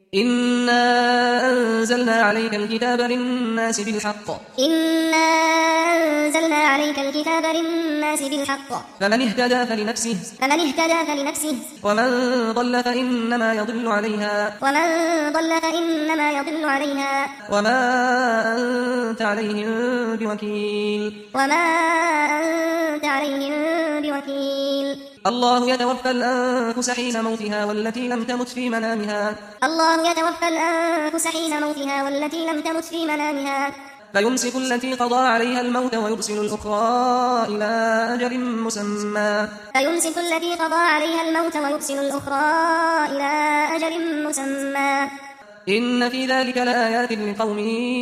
إنا أنزلنا عليك الكتاب للناس بالحق إنا أنزلنا عليك الكتاب للناس بالحق فمن اهتدى فلنفسه ومن ضل فإنما يضل عليها وما أنت عليهم بوكيل الله يتوفى الأنفس حين موتها والتي لم تمت في منامها فيمسك التي قضى عليها الموت ويرسل الأخرى إلى أجل مسمى إن في ذلك لآيات لقوم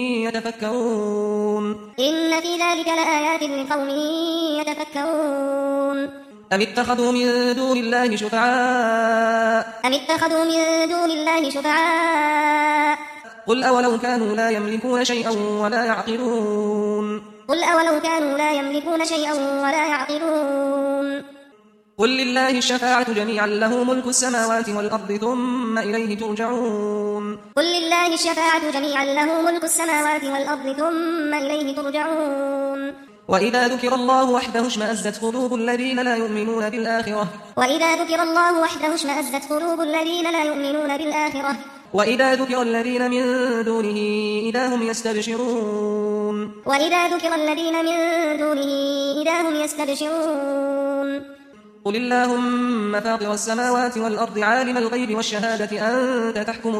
يتفكرون أم اتخذوا من دون الله شفعاء قل أولو كانوا لا يملكون شيئا ولا يعقلون قل لله الشفاعة جميعا له ملك السماوات والأرض ثم إليه ترجعون وإذا ذكر الله وحده اشمأزت قلوب الذين لا يؤمنون بالآخرة وإذا ذكر الذين من دونه إذا هم يستبشرون قل اللهم فاطر السماوات والأرض عالم الغيب والشهادة أنت تحكم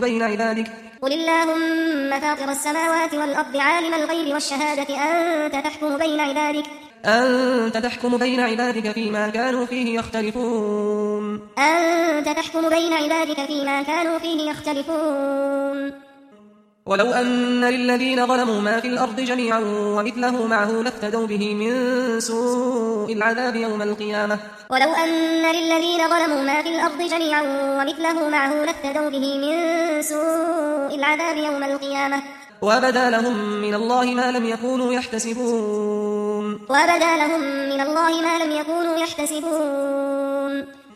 بين عبادك فيما كانوا فيه يختلفون ولو أن للذين ظلموا ما في الأرض جميعا ومثله معه لافتدوا به من سوء العذاب يوم القيامة وبدا لهم من الله ما لم يكونوا يحتسبون